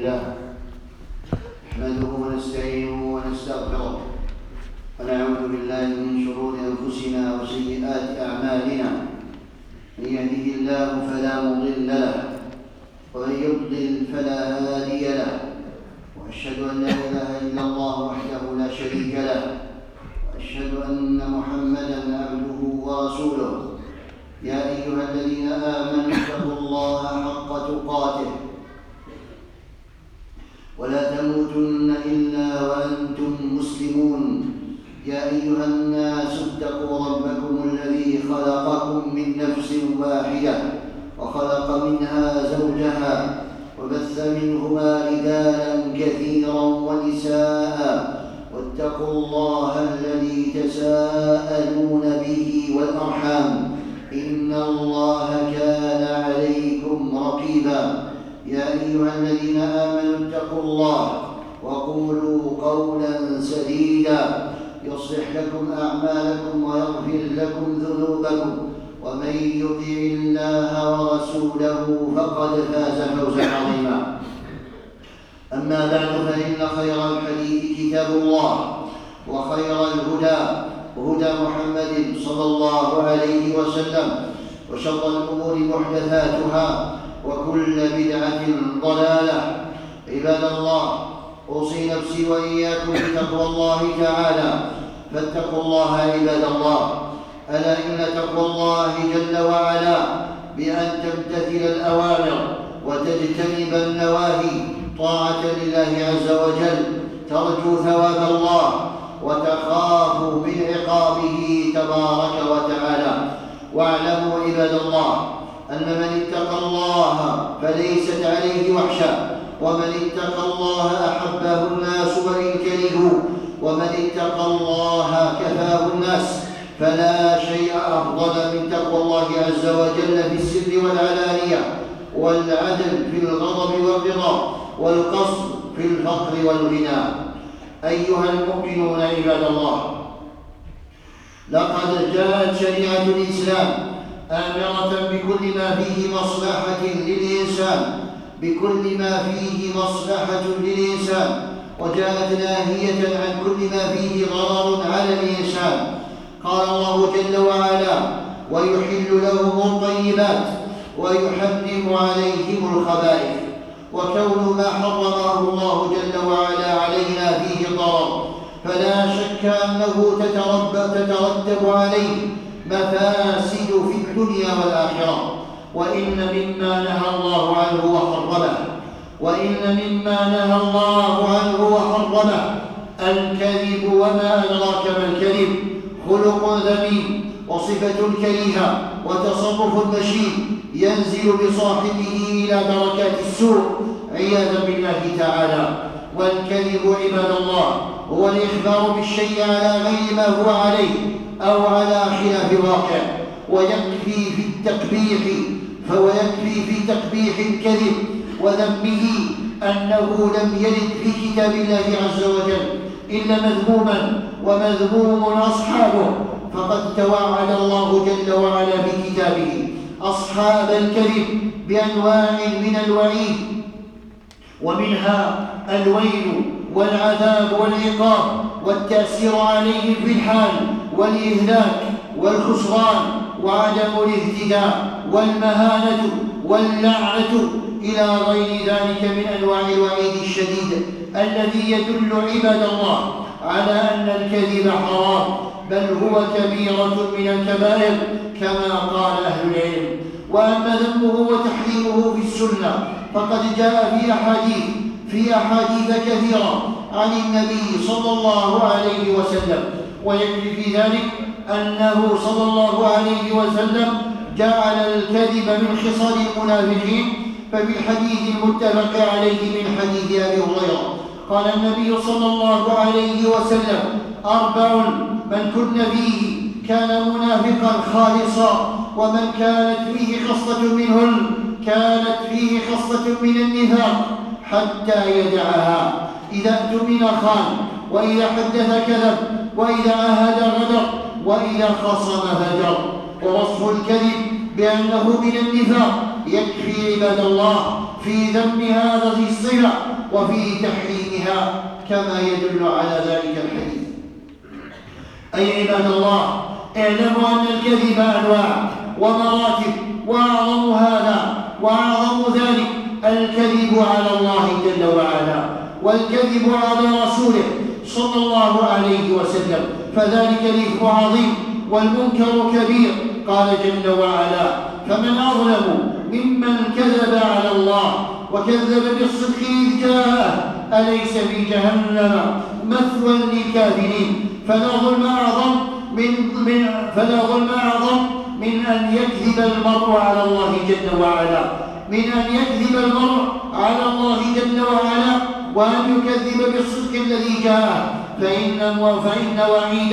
لله نحمده ونستعينه ونستغفره ونعوذ بالله من شرور أنفسنا وسيئات أعمالنا. من يهده الله فلا مضل له ومن يضلل فلا هادي له، وأشهد أن لا إله إلا الله وحده لا شريك له، وأشهد أن محمدًا عبده ورسوله. يا أيها الذين آمنوا اتقوا الله حق تقاته ولا تموتن إلا وأنتم مسلمون. يا أيها الناس اتقوا ربكم الذي خلقكم من نفس واحدة وخلق منها زوجها وبث منهما رجالا كثيرا ونساء، واتقوا الله الذي تساءلون به والأرحام إن الله كان عليكم رقيبا. يا أيها الذين آمنوا اتقوا الله وقولوا قولا سديدا يصلح لكم أعمالكم ويغفر لكم ذنوبكم، ومن يطع الله ورسوله فقد فاز فوزا عظيما. أما بعد، فإن خير الحديث كتاب الله، وخير الهدى هدى محمد صلى الله عليه وسلم، وشر الأمور محدثاتها، وكل بدعة ضلالة. عباد الله، أوصي نفسي وإياكم بتقوى الله تعالى، فاتقوا الله عباد الله. ألا إن تقوى الله جل وعلا بأن تمتثل الأوامر وتجتنب النواهي طاعة لله عز وجل، ترجو ثواب الله وتخاف من عقابه تبارك وتعالى. واعلموا عباد الله أن من اتقى الله فليست عليه وحشة، ومن اتقى الله أحبه الناس وإن كرهوا، ومن اتقى الله كفاه الناس. فلا شيء أفضل من تقوى الله عز وجل في السر والعلانية، والعدل في الغضب والرضا، والقصد في الفقر والغنى. أيها المؤمنون عباد الله، لقد جاءت شريعة الإسلام آمرة بكل ما فيه مصلحة للإنسان، بكل ما فيه مصلحة للإنسان، وجاءت ناهية عن كل ما فيه ضرر على الإنسان. قال الله جل وعلا: ويحل لهم الطيبات ويحرم عليهم الخبائث. وكون ما حرمه الله جل وعلا علينا فيه ضرر، فلا شك أنه تترتب عليه مفاسد في الدنيا والآخرة. وإن مما نهى الله عنه وحرمه الكذب، وما أدراك ما الكذب، خلق ذميم وصفة كريهة وتصرف مشين ينزل بصاحبه إلى دركات السوء عياذا بالله تعالى. والكذب عباد الله هو الإخبار بالشيء على غير ما هو عليه أو على خلاف الواقع. ويكفي في تقبيح الكذب وذمه أنه لم يرد في كتاب الله عز وجل إلا مذموما، ومذموم أصحابه. فقد توعد الله جل وعلا في كتابه أصحاب الكذب بأنواع من الوعيد، ومنها الويل والعذاب والعقاب والتأثير عليهم في الحال، والإهلاك والخسران وعدم الاهتداء والمهانة واللعنة إلى غير ذلك من أنواع الوعيد الشديد الذي يدل عباد الله على أن الكذب حرام، بل هو كبيرة من الكبائر كما قال أهل العلم. وأما ذمه وتحريمه في السنة فقد جاء في أحاديث كثيرة عن النبي صلى الله عليه وسلم. ويكفي في ذلك أنه صلى الله عليه وسلم جعل الكذب من خصال المنافقين. ففي الحديث المتفق عليه من حديث أبي هريرة قال النبي صلى الله عليه وسلم: 4 من كن فيه كان منافقا خالصا، ومن كانت فيه خصلة من النفاق حتى يدعها: إذا اؤتمن خان، وإذا حدث كذب، وإذا عاهد غدر، وإذا خصم فجر. ووصف الكذب بأنه من النفاق يكفي عباد الله في ذم هذه الصلة وفي تحريمها كما يدل على ذلك الحديث. أي عباد الله، اعلموا أن الكذب أنواع ومراتب، وأعظم ذلك الكذب على الله جل وعلا، والكذب على رسوله صلى الله عليه وسلم، فذلك الإثم عظيم والمنكر كبير. قال جل وعلا: فمن أظلم ممن كذب على الله وكذب بالصدق إذ جاءه أليس في جهنم مثوى للكافرين. فلا ظلم أعظم من أن يكذب المرء على الله جل وعلا، وأن يكذب بالصدق الذي جاءه، فإن وعيد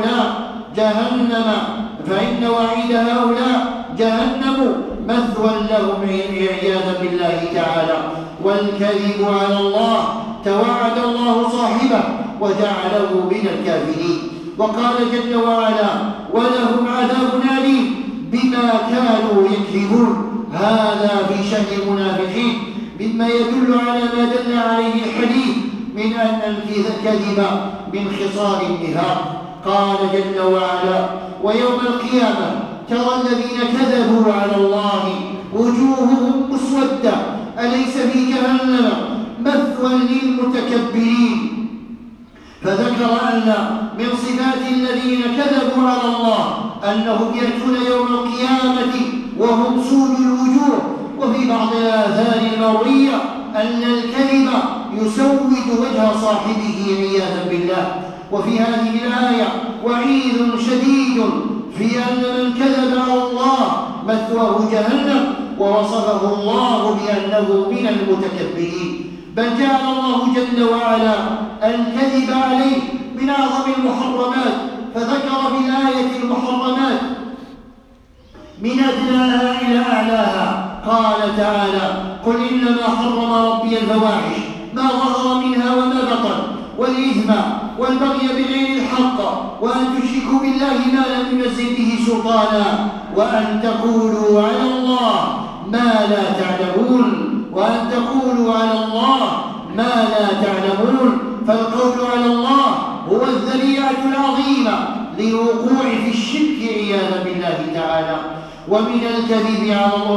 هؤلاء جهنم مثوى لهم عياذا بالله تعالى. والكذب على الله توعد الله صاحبه وجعله من الكافرين. وقال جل وعلا: ولهم عذاب أليم بما كانوا يكذبون. هذا في شأن المنافقين، مما يدل على ما دل عليه الحديث من أن الكذب من خصال النفاق. قال جل وعلا: ويوم القيامة ترى الذين كذبوا على الله وجوههم مسودة أليس في جهنم مثوى للمتكبرين. فذكر أن من صفات الذين كذبوا على الله أنهم يأتون يوم القيامة وهم سود الوجوه. وفي بعض الآثار المروية أن الكذب يسود وجه صاحبه عياذا بالله. وفي هذه الآية وعيد شديد في أن من كذب على الله مثواه جهنم، ووصفه الله بأنه من المتكبرين. بل جعل الله جل وعلا الكذب عليه من أعظم المحرمات، فذكر في الآية المحرمات من أدناها إلى أعلاها. قال تعالى: قل إنما حرم ربي الفواحش ما ظهر منها وما بطن والإثم والبغي بغير الحق وأن تشركوا بالله ما لم ينزل به سلطانا وأن تقولوا على الله ما لا تعلمون. فالقول على الله هو الذريعة العظيمة للوقوع في الشرك عياذا بالله تعالى. ومن الكذب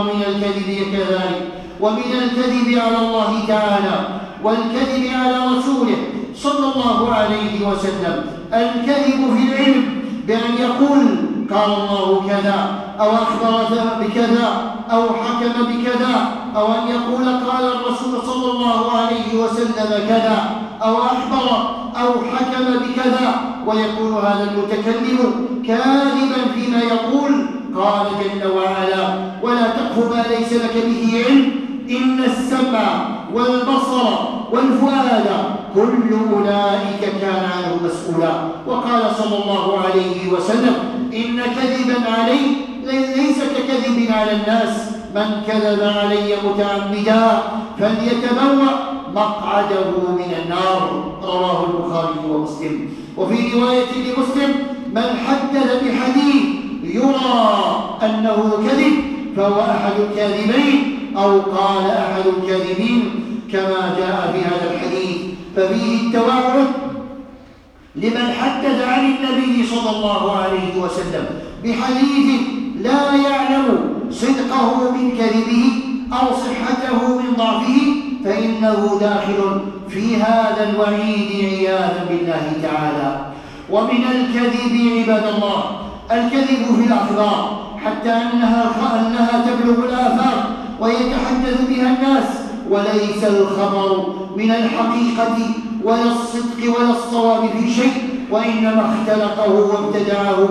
على الله تعالى والكذب على رسوله صلى الله عليه وسلم الكذب في العلم، بأن يقول قال الله كذا، أو أخبر بكذا، أو حكم بكذا، أو أن يقول قال الرسول صلى الله عليه وسلم كذا، أو أخبر أو حكم بكذا، ويكون هذا المتكلم كاذبا فيما يقول. قال جل وعلا: ولا تقف ما ليس لك به علم إن السمع والبصر والفؤاد كل أولئك كان عنه مسؤولا. وقال صلى الله عليه وسلم: إن كذبا علي ليس ككذب على الناس، من كذب علي متعمدا فليتبوأ مقعده من النار. رواه البخاري ومسلم. وفي رواية لمسلم: من حدث بحديث يرى أنه كذب فهو أحد الكاذبين، أو قال أحد الكاذبين، كما جاء في هذا الحديث. ففيه التوعد لمن حدث عن النبي صلى الله عليه وسلم بحديث لا يعلم صدقه من كذبه أو صحته من ضعفه، فإنه داخل في هذا الوعيد عياذا بالله تعالى. ومن الكذب عباد الله الكذب في الأخبار، حتى أنها تبلغ الآفاق ويتحدث بها الناس، وليس الخبر من الحقيقة ولا الصدق ولا الصواب في شيء، وإنما اختلقه وابتدعه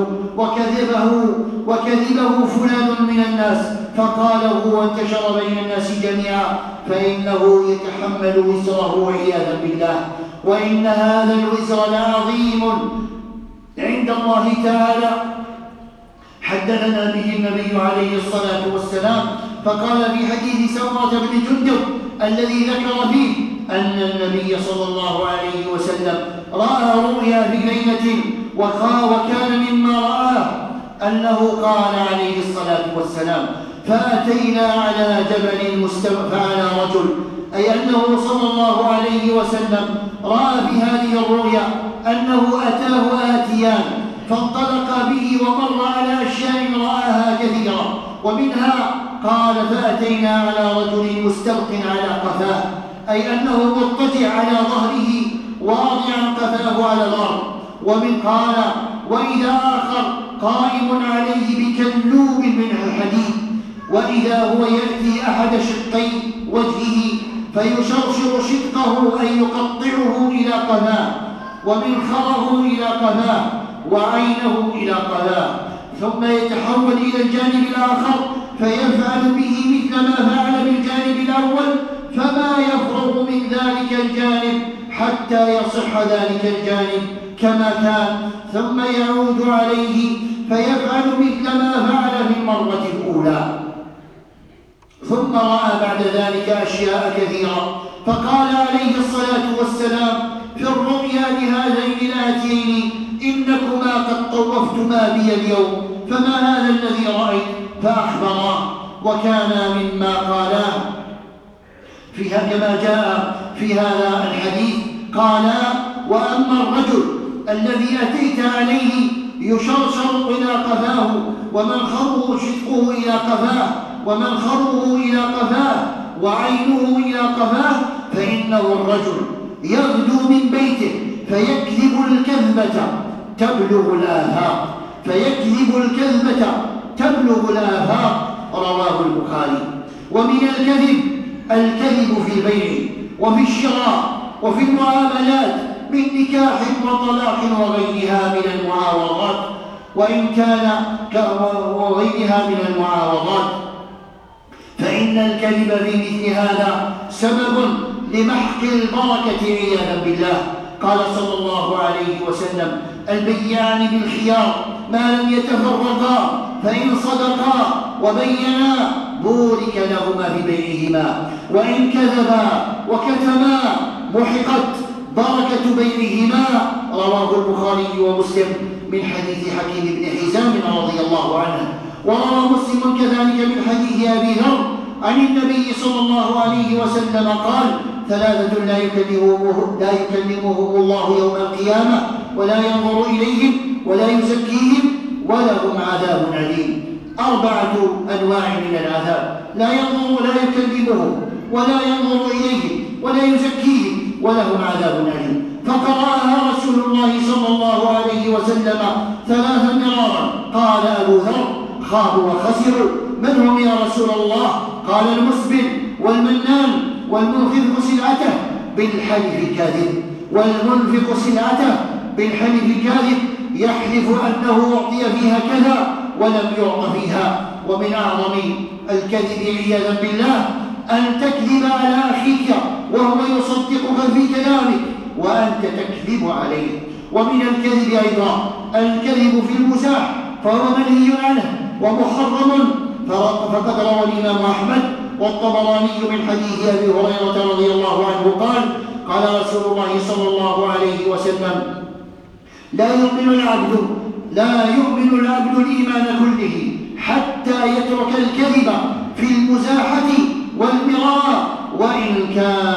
وكذبه فلان من الناس فقاله وانتشر بين الناس جميعا، فإنه يتحمل وزره عياذا بالله. وإن هذا الوزر لعظيم عند الله تعالى حدثنا به النبي عليه الصلاة والسلام. فقال في حديث سمرة بن جندب الذي ذكر فيه أن النبي صلى الله عليه وسلم رأى رؤيا في ليلة وكان مما رآه أنه قال عليه الصلاة والسلام: فأتينا على جبل فعلى رجل، أي أنه صلى الله عليه وسلم رأى بهذه الرؤيا أنه أتاه آتيان فانطلق به ومر على أشياء رآها كثيرة، ومنها قال: فأتينا على رجل مستلق على قفاه، أي أنه مضطجع على ظهره واضعا قفاه على الأرض. ومن قال: وإذا آخر قائم عليه بكلوب من الحديد، وإذا هو يأتي أحد شقي وجهه فيشرشر شقه أي يقطعه إلى قفاه، ومنخره إلى قفاه، وعينه إلى قفاه، ثم يتحول إلى الجانب الآخر فيفعل به مثل ما فعل بالجانب الأول، فما يفرغ من ذلك الجانب حتى يصح ذلك الجانب كما كان، ثم يعود عليه فيفعل مثل ما فعل في المرة الأولى. ثم رأى بعد ذلك أشياء كثيرة، فقال عليه الصلاة والسلام في الرؤيا لهذين الآتيين: إنكما قد طوفتما بي اليوم، فما هذا الذي رأيت؟ فأخبراه، وكان مما قالاه فيها كما جاء في هذا الحديث. قال: وأما الرجل الذي أتيت عليه يشرشر إلى قفاه ومنخره شقه إلى قفاه ومنخره إلى قفاه وعينه إلى قفاه، فإنه الرجل يغدو من بيته فيكذب الكذبة تبلغ الآفاق، فيكذب الكذبة تبلغ الآفاق، رواه البخاري. ومن الكذب في البيع وفي الشراء وفي المعاملات من نكاح وطلاق وغيرها من المعاوضات، وغيرها من المعاوضات، فإن الكذب في مثل هذا سبب لمحق البركة عياذا بالله. قال صلى الله عليه وسلم: البيعان بالخيار ما لم يتفرقا، فإن صدقا وبينا بورك لهما في بيعهما، وإن كذبا وكتما محقت بركة بيعهما، رواه البخاري ومسلم من حديث حكيم بن حزام رضي الله عنه. وروى مسلم كذلك من حديث أبي ذر عن النبي صلى الله عليه وسلم قال: ثلاثة لا يكلمهم الله يوم القيامة ولا ينظر إليهم ولا يزكيهم ولهم عذاب أليم. 4 أنواع من العذاب: لا يكلمهم ولا ينظر إليهم ولا يزكيهم ولهم عذاب أليم. فقرأها رسول الله صلى الله عليه وسلم 3 مرارا. قال أبو ذر: خابوا وخسروا. من هم يا رسول الله؟ قال: المسبل والمنان والمنفق سلعته بالحلف الكاذب. والمنفق سلعته بالحلف الكاذب يحلف أنه أعطي فيها كذا ولم يعط فيها. ومن أعظم الكذب عياذا بالله أن تكذب على أخيك وهو يصدقك في كلامك وأنت تكذب عليه. ومن الكذب أيضا الكذب في المزاح، فهو منهي عنه ومحرم، فقد روى الإمام أحمد والطبراني من حديث أبي هريرة رضي الله عنه قال: قال رسول الله صلى الله عليه وسلم: لا يؤمن العبد الإيمان كله حتى يترك الكذب في المزاحة والمراء وإن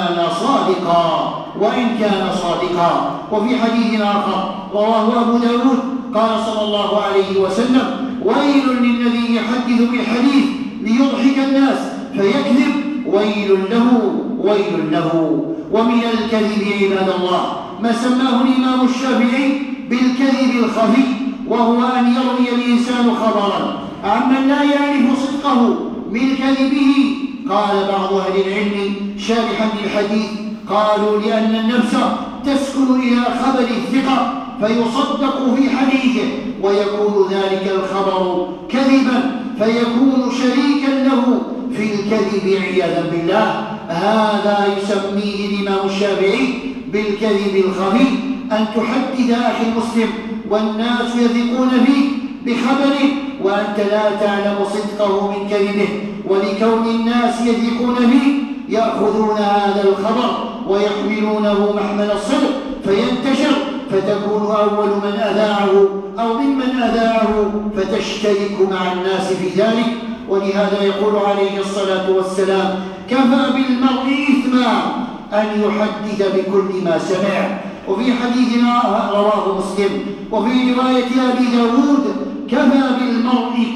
كان صادقا. وفي حديث آخر رواه أبو داود قال صلى الله عليه وسلم: ويل للذي يحدث بالحديث ليضحك الناس فيكذب، ويل له. ومن الكذب عباد الله ما سماه الإمام الشافعي بالكذب الخفي، وهو أن يروي الإنسان خبرا عمن لا يعرف صدقه من كذبه. قال بعض أهل العلم شارحا للحديث: قالوا لأن النفس تسكن إلى خبر الثقة فيصدق في حديثه، ويكون ذلك الخبر كذبا فيكون شريكا له في الكذب عياذا بالله. هذا يسميه الإمام الشافعي بالكذب الخفي، أن تحدث أخي المسلم والناس يثقون فيه بخبر وأنت لا تعلم صدقه من كذبه، ولكون الناس يثقون فيه يأخذون هذا الخبر ويحملونه محمل الصدق فينتشر فتكون أول من أذاعه أو ممن أذاعه فتشترك مع الناس في ذلك. ولهذا يقول عليه الصلاة والسلام: كفى بالمرء إثما أن يحدث بكل ما سمع. وفي حديث رواه مسلم وفي رواية أبي داود: كفى بالمرء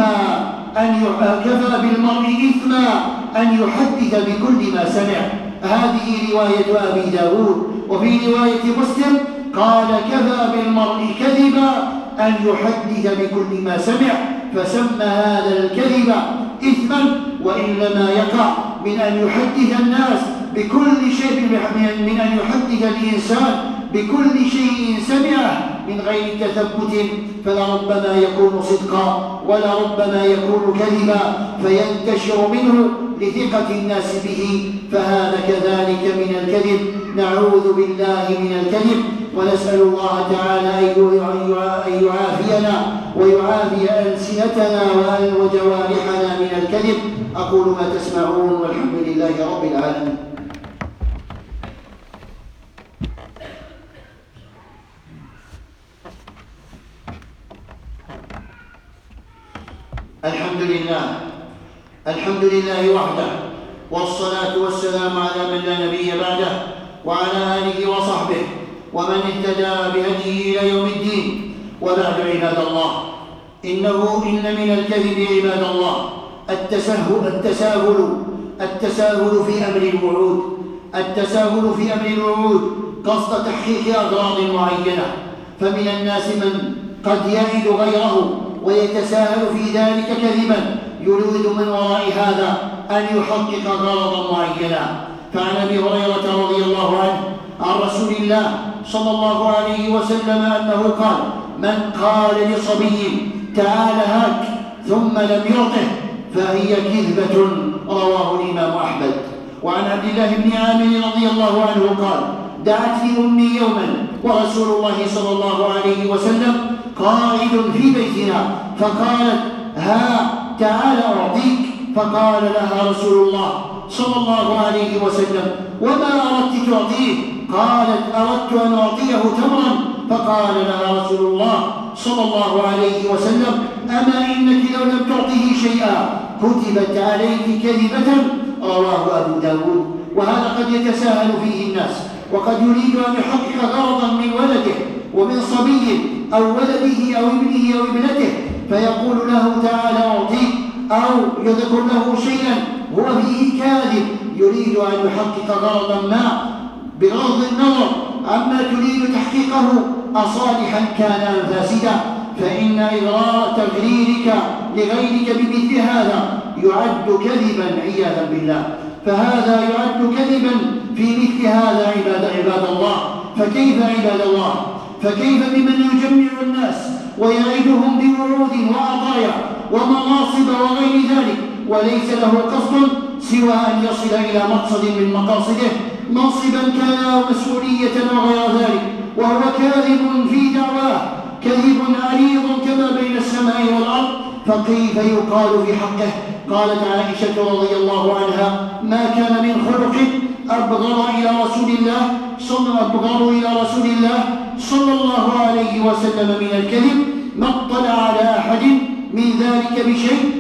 إثما أن يحدث بكل ما سمع. هذه رواية أبي داود. وفي رواية مسلم قال: كفى بالمرء كذبا أن يحدث بكل ما سمع، فسمى هذا الكذب إثما، وإنما يقع من أن يحدث الناس بكل شيء، من أن يحدث الإنسان بكل شيء سمعه من غير تثبت، فلربما يكون صدقا ولربما يكون كذبا فينتشر منه لثقة الناس به، فهذا كذلك من الكذب. نعوذ بالله من الكذب، ونسأل الله تعالى أن يعافينا ويعافي ألسنتنا وجوارحنا من الكذب. أقول ما تسمعون، والحمد لله رب العالمين. الحمد لله وحده، والصلاة والسلام على من لا نبي بعده، وعلى آله وصحبه ومن اهتدى بهديه إلى يوم الدين. وبعد، عباد الله، إن من الكذب عباد الله التساهل في أمر الوعود قصد تحقيق أغراض معينة. فمن الناس من قد يعد غيره ويتساهل في ذلك كذبا، يريد من وراء هذا أن يحقق غرضا معينا. فعن أبي هريرة رضي الله عنه عن رسول الله صلى الله عليه وسلم أنه قال: من قال لصبي تعال هاك ثم لم يعطه فهي كذبة. رواه الإمام أحمد. وعن عبد الله بن عامر رضي الله عنه قال: دعتني أمي يوما ورسول الله صلى الله عليه وسلم قائد في بيتنا، فقالت: ها تعال أعطيك. فقال لها رسول الله صلى الله عليه وسلم: وما أردت تعطيه؟ قالت: أردت أن أعطيه تمرا. فقال لها رسول الله صلى الله عليه وسلم: أما إنك لو لم تعطيه شيئا كتبت عليك كذبة. رواه أبو داود. وهذا قد يتساهل فيه الناس، وقد يريد أن يحقق غرضا من ولده ومن صبي أو ولده أو ابنه أو ابنته، فيقول له تعالى أعطيك، أو يذكر له شيئا هو فيه كاذب، يريد أن يحقق غرضا ما بغض النظر عما تريد تحقيقه أصالحا كان أم فاسدا. فإن إغراء تغريرك لغيرك بمثل هذا يعد كذبا عياذا بالله. فهذا يعد كذبا في مثل هذا عباد الله. فكيف عباد الله؟ فكيف بمن يجمع الناس ويعدهم بوعود وعطايا ومناصب وغير ذلك، وليس له قصد سوى أن يصل إلى مقصد من مقاصده، منصبا كان أو مسؤولية وغير ذلك، وهو كاذب في دعواه، كذب عريض كما بين السماء والأرض. فكيف يقال في حقه؟ قالت عائشة رضي الله عنها: ما كان من خلق أبغض إلى رسول الله صلى الله عليه وسلم من الكذب، ما اطلع على أحد من ذلك بشيء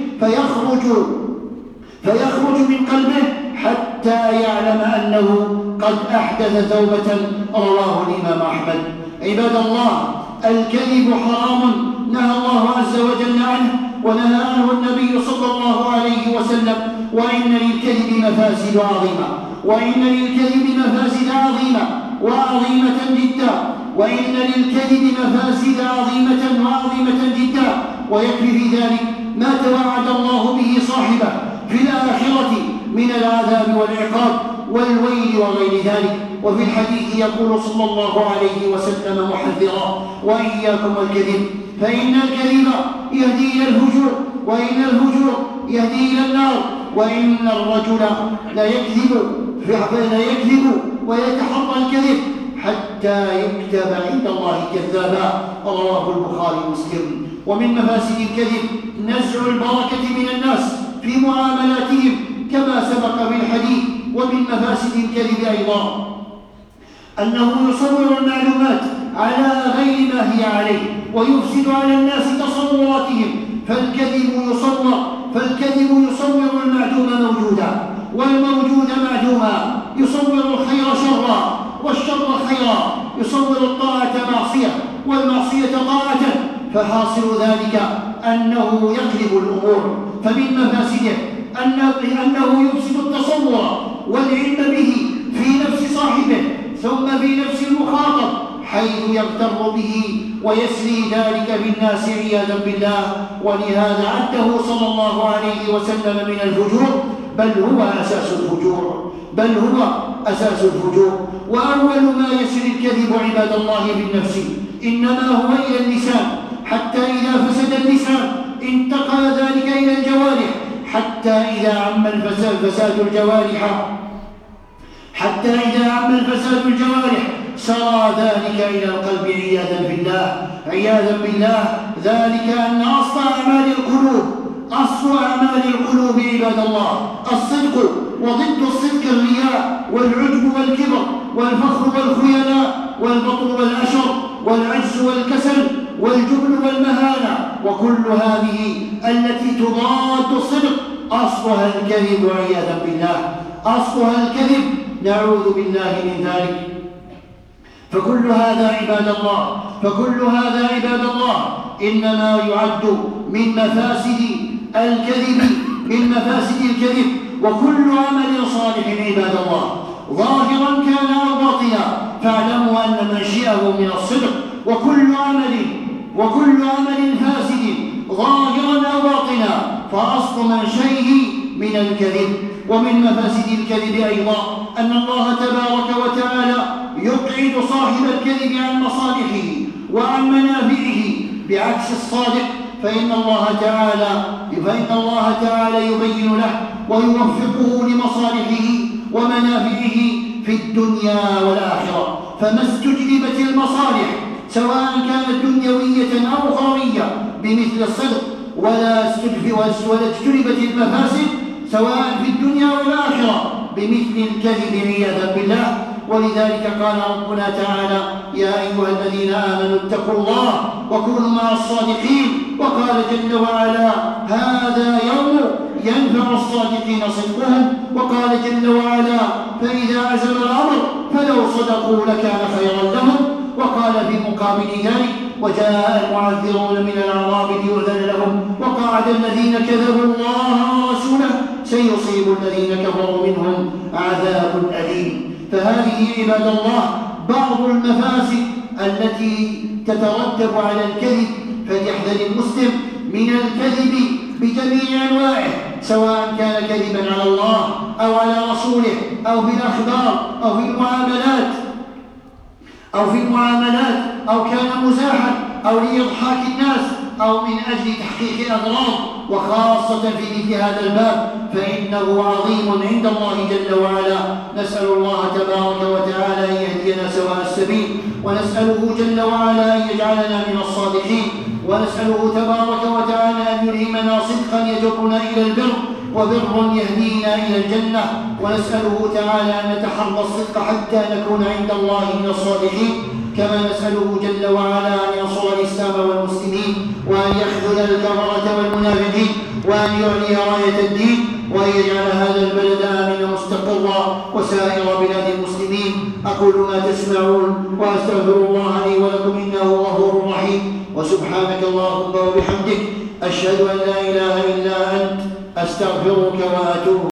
فيخرج من قلبه حتى يعلم أنه قد أحدث توبة. رواه الإمام أحمد. عباد الله، الكذب حرام نهى الله عز وجل عنه، ونهى عنه النبي صلى الله عليه وسلم. وإن للكذب مفاسد عظيمة وعظيمة جدا، ويكفي في ذلك ما توعد الله به صاحبه في الآخرة من العذاب والعقاب والويل وغير ذلك. وفي الحديث يقول صلى الله عليه وسلم محذرا: وإياكم الكذب، فإن الكذب يهدي إلى الفجور، وإن الفجور يهدي إلى النار، وإن الرجل لا يكذب ويتحرى الكذب حتى يكتب عند الله كذابا. رواه البخاري ومسلم. ومن مفاسد الكذب نزع البركة من الناس في معاملاتهم كما سبق في الحديث. ومن مفاسد الكذب أيضا أنه يصور المعلومات على غير ما هي عليه، ويفسد على الناس تصوراتهم. فالكذب يصور المعدوم موجودا، والموجود معدوما، يصور الخير شرا، والشر خيرا، يصور الطاعة معصية، والمعصية طاعة. فحاصل ذلك أنه يقلب الأمور. فمن مفاسده أنه يفسد التصور والعلم به في نفس صاحبه، ثم في نفس المخاطب، حيث يغتر به ويسري ذلك بالناس عياذا بالله. ولهذا عده صلى الله عليه وسلم من الفجور، بل هو أساس الفجور. وأول ما يسري الكذب عباد الله بالنفس إنما هو إلى اللسان، حتى إذا فسد اللسان انتقل ذلك إلى الجوارح، حتى إذا عم الفساد الجوارح سرى ذلك إلى القلب عياذا بالله. ذلك أن أصل أعمال القلوب عباد الله الصدق، وضد الصدق الرياء والعجب والكبر والفخر والخيلاء والبطر والأشر والعجز والكسل والجبن والمهانة، وكل هذه التي تضاد الصدق أصلها الكذب عياذا بالله، أصلها الكذب، نعوذ بالله من ذلك. فكل هذا عباد الله إنما يعد من مفاسد الكذب. وكل عمل صالح عباد الله ظاهرا كان أو باطنا فاعلموا أن منشئه من الصدق، وكل عمل فاسد ظاهرا أو باطنا فأصل منشئه من الكذب. ومن مفاسد الكذب أيضا أن الله تبارك وتعالى يبعد صاحب الكذب عن مصالحه وعن منافعه، بعكس الصادق فإن الله تعالى يبين له ويوفقه لمصالحه ومنافعه في الدنيا والآخرة. فما استجلبت المصالح سواء كانت دنيوية أو أخروية بمثل الصدق، ولا استجلبت المفاسد سواء في الدنيا والآخرة بمثل الكذب عياذا بالله. ولذلك قال ربنا تعالى: يا أيها الذين آمنوا اتقوا الله وكونوا مع الصادقين. وقال جل وعلا: هذا يوم ينفع الصادقين صدقهم. وقال جل وعلا: فإذا عزم الأمر فلو صدقوا لكان خيرا لهم. وقال في مقابل ذلك: وجاء المعذرون من الأعراب ليؤذن لهم وقعد الذين كذبوا الله ورسوله سيصيب الذين كفروا منهم عذاب أليم. فهذه عباد الله بعض المفاسد التي تترتب على الكذب. فليحذر المسلم من الكذب بجميع أنواعه، سواء كان كذبا على الله أو على رسوله أو في الأخبار أو في المعاملات أو كان مزاحا أو لإضحاك الناس أو من أجل تحقيق أغراض. وخاصة في مثل هذا الباب فإنه عظيم عند الله جل وعلا. نسأل الله تبارك وتعالى أن يهدينا سواء السبيل، ونسأله جل وعلا أن يجعلنا من الصادقين، ونسأله تبارك وتعالى أن يلهمنا صدقا يجرنا إلى البر، وبر يهدينا إلى الجنة. ونسأله تعالى أن نتحرى الصدق حتى نكون عند الله من الصالحين. كما نسأله جل وعلا أن ينصر الإسلام والمسلمين، وأن يخذل الكفرة والمنافقين، وأن يعلي راية الدين، وأن يجعل هذا البلد آمنا مستقرا وسائر بلاد المسلمين. أقول ما تسمعون وأستغفر الله لي ولكم إنه غفور رحيم. وسبحانك اللهم وبحمدك أشهد أن لا إله إلا أنت أستغفرك وأتوب